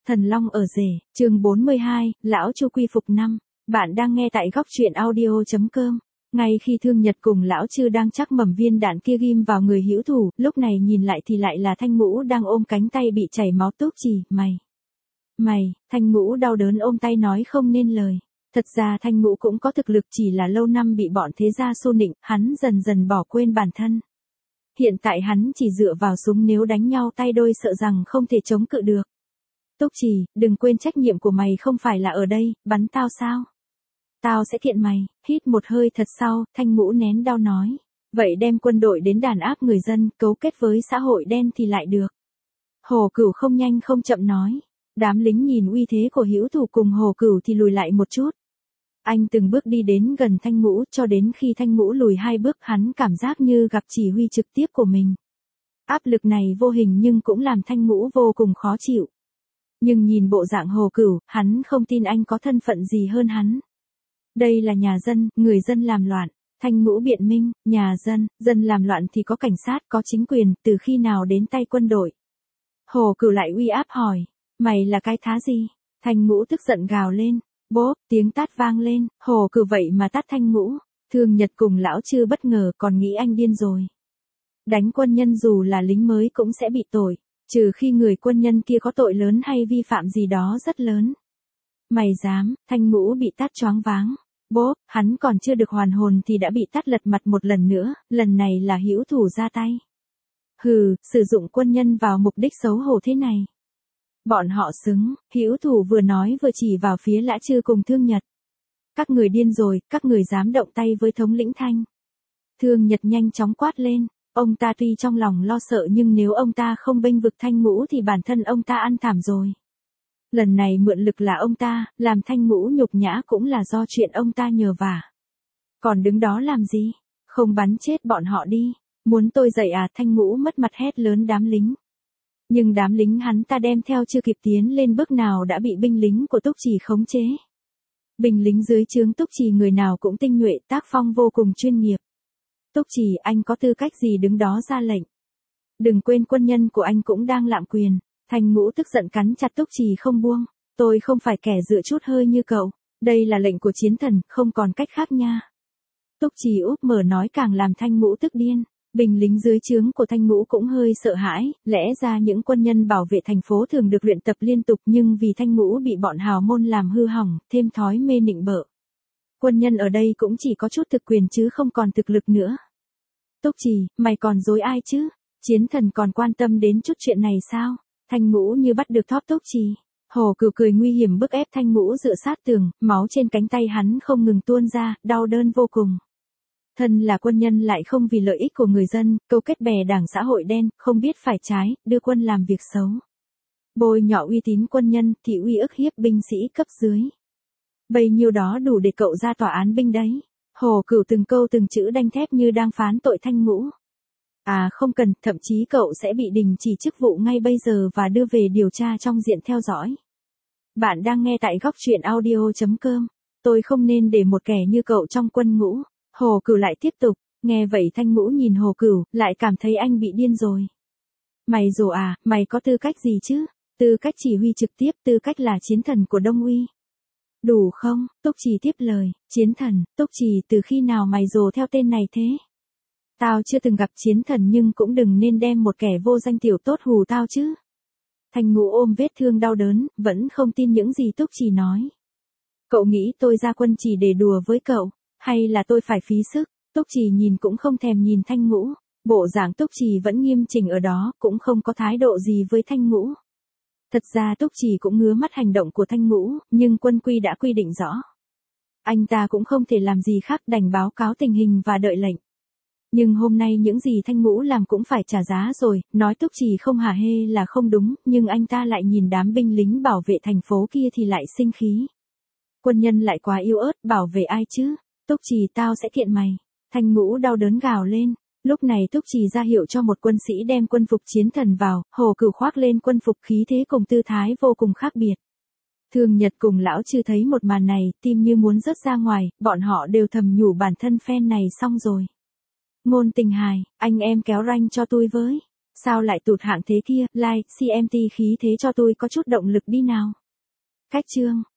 Thần Long ở rể, chương 42, Lão Chu quy phục năm. Bạn đang nghe tại góc truyện audio.com. Ngay khi Thương Nhật cùng Lão Chư đang chắc mầm viên đạn kia ghim vào người hữu thủ, lúc này nhìn lại thì lại là Thanh Ngũ đang ôm cánh tay bị chảy máu. Túc Chỉ, mày, Thanh Ngũ đau đớn ôm tay nói không nên lời. Thật ra Thanh Ngũ cũng có thực lực, chỉ là lâu năm bị bọn thế gia xô nịnh, hắn dần dần bỏ quên bản thân. Hiện tại hắn chỉ dựa vào súng, nếu đánh nhau tay đôi sợ rằng không thể chống cự được. Túc Chỉ, đừng quên trách nhiệm của mày không phải là ở đây, bắn tao sao? Tao sẽ kiện mày. Hít một hơi thật sau, Thanh Ngũ nén đau nói. Vậy đem quân đội đến đàn áp người dân, cấu kết với xã hội đen thì lại được. Hồ Cửu không nhanh không chậm nói. Đám lính nhìn uy thế của hữu thủ cùng Hồ Cửu thì lùi lại một chút. Anh từng bước đi đến gần Thanh Ngũ, cho đến khi Thanh Ngũ lùi 2 bước, hắn cảm giác như gặp chỉ huy trực tiếp của mình. Áp lực này vô hình nhưng cũng làm Thanh Ngũ vô cùng khó chịu. Nhưng nhìn bộ dạng Hồ Cửu, hắn không tin anh có thân phận gì hơn hắn. Đây là nhà dân, người dân làm loạn. Thanh Ngũ biện minh, nhà dân làm loạn thì có cảnh sát, có chính quyền, từ khi nào đến tay quân đội? Hồ Cửu lại uy áp hỏi, mày là cái thá gì? Thanh Ngũ tức giận gào lên, bốp, tiếng tát vang lên, Hồ Cửu vậy mà tát Thanh Ngũ. Thương Nhật cùng Lão Chư bất ngờ, còn nghĩ anh điên rồi. Đánh quân nhân dù là lính mới cũng sẽ bị tội. Trừ khi người quân nhân kia có tội lớn hay vi phạm gì đó rất lớn. Mày dám? Thanh Ngũ bị tát choáng váng. Bốp, hắn còn chưa được hoàn hồn thì đã bị tát lật mặt một lần nữa, lần này là hữu thủ ra tay. Hừ, sử dụng quân nhân vào mục đích xấu hổ thế này. Bọn họ xứng, hữu thủ vừa nói vừa chỉ vào phía Lã Chư cùng Thương Nhật. Các người điên rồi, các người dám động tay với thống lĩnh Thanh. Thương Nhật nhanh chóng quát lên. Ông ta tuy trong lòng lo sợ nhưng nếu ông ta không bênh vực Thanh Ngũ thì bản thân ông ta ăn thảm rồi. Lần này mượn lực là ông ta, làm Thanh Ngũ nhục nhã cũng là do chuyện ông ta nhờ vả. Còn đứng đó làm gì? Không bắn chết bọn họ đi. Muốn tôi dậy à? Thanh Ngũ mất mặt hét lớn đám lính. Nhưng đám lính hắn ta đem theo chưa kịp tiến lên bước nào đã bị binh lính của Túc Chỉ khống chế. Binh lính dưới trướng Túc Chỉ người nào cũng tinh nhuệ, tác phong vô cùng chuyên nghiệp. Túc Chỉ, anh có tư cách gì đứng đó ra lệnh? Đừng quên quân nhân của anh cũng đang lạm quyền. Thanh Ngũ tức giận cắn chặt Túc Chỉ không buông. Tôi không phải kẻ dựa chút hơi như cậu. Đây là lệnh của chiến thần, không còn cách khác nha. Túc Chỉ úp mở nói càng làm Thanh Ngũ tức điên. Binh lính dưới trướng của Thanh Ngũ cũng hơi sợ hãi. Lẽ ra những quân nhân bảo vệ thành phố thường được luyện tập liên tục, nhưng vì Thanh Ngũ bị bọn hào môn làm hư hỏng, thêm thói mê nịnh bợ. Quân nhân ở đây cũng chỉ có chút thực quyền chứ không còn thực lực nữa. Túc Chỉ, mày còn dối ai chứ? Chiến thần còn quan tâm đến chút chuyện này sao? Thanh Ngũ như bắt được thóp Túc Chỉ. Hồ Cửu cười nguy hiểm bức ép Thanh Ngũ dựa sát tường, máu trên cánh tay hắn không ngừng tuôn ra, đau đớn vô cùng. Thân là quân nhân lại không vì lợi ích của người dân, câu kết bè đảng xã hội đen, không biết phải trái, đưa quân làm việc xấu. Bôi nhọ uy tín quân nhân, thị uy ức hiếp binh sĩ cấp dưới. Bấy nhiêu đó đủ để cậu ra tòa án binh đấy. Hồ Cửu từng câu từng chữ đanh thép như đang phán tội Thanh Ngũ. À không cần, thậm chí cậu sẽ bị đình chỉ chức vụ ngay bây giờ và đưa về điều tra trong diện theo dõi. Bạn đang nghe tại góc truyện audio.com. Tôi không nên để một kẻ như cậu trong quân ngũ. Hồ Cửu lại tiếp tục. Nghe vậy Thanh Ngũ nhìn Hồ Cửu, lại cảm thấy anh bị điên rồi. Mày rồ à, mày có tư cách gì chứ? Tư cách chỉ huy trực tiếp, tư cách là chiến thần của Đông Uy. Đủ không? Túc Chỉ tiếp lời, chiến thần, Túc Chỉ từ khi nào mày rồ theo tên này thế? Tao chưa từng gặp chiến thần nhưng cũng đừng nên đem một kẻ vô danh tiểu tốt hù tao chứ. Thanh Ngũ ôm vết thương đau đớn, vẫn không tin những gì Túc Chỉ nói. Cậu nghĩ tôi ra quân chỉ để đùa với cậu, hay là tôi phải phí sức? Túc Chỉ nhìn cũng không thèm nhìn Thanh Ngũ, bộ dạng Túc Chỉ vẫn nghiêm chỉnh ở đó, cũng không có thái độ gì với Thanh Ngũ. Thật ra Túc Chỉ cũng ngứa mắt hành động của Thanh Ngũ, nhưng quân quy đã quy định rõ. Anh ta cũng không thể làm gì khác đành báo cáo tình hình và đợi lệnh. Nhưng hôm nay những gì Thanh Ngũ làm cũng phải trả giá rồi, nói Túc Chỉ không hả hê là không đúng, nhưng anh ta lại nhìn đám binh lính bảo vệ thành phố kia thì lại sinh khí. Quân nhân lại quá yếu ớt, bảo vệ ai chứ? Túc Chỉ, tao sẽ kiện mày. Thanh Ngũ đau đớn gào lên. Lúc này Túc Chỉ ra hiệu cho một quân sĩ đem quân phục chiến thần vào, Hồ Cửu khoác lên quân phục khí thế cùng tư thái vô cùng khác biệt. Thương Nhật cùng Lão Chư thấy một màn này, tim như muốn rớt ra ngoài, bọn họ đều thầm nhủ bản thân phen này xong rồi. Ngôn Tình Hài, anh em kéo ranh cho tôi với. Sao lại tụt hạng thế kia, like, CMT khí thế cho tôi có chút động lực đi nào. Cách chương.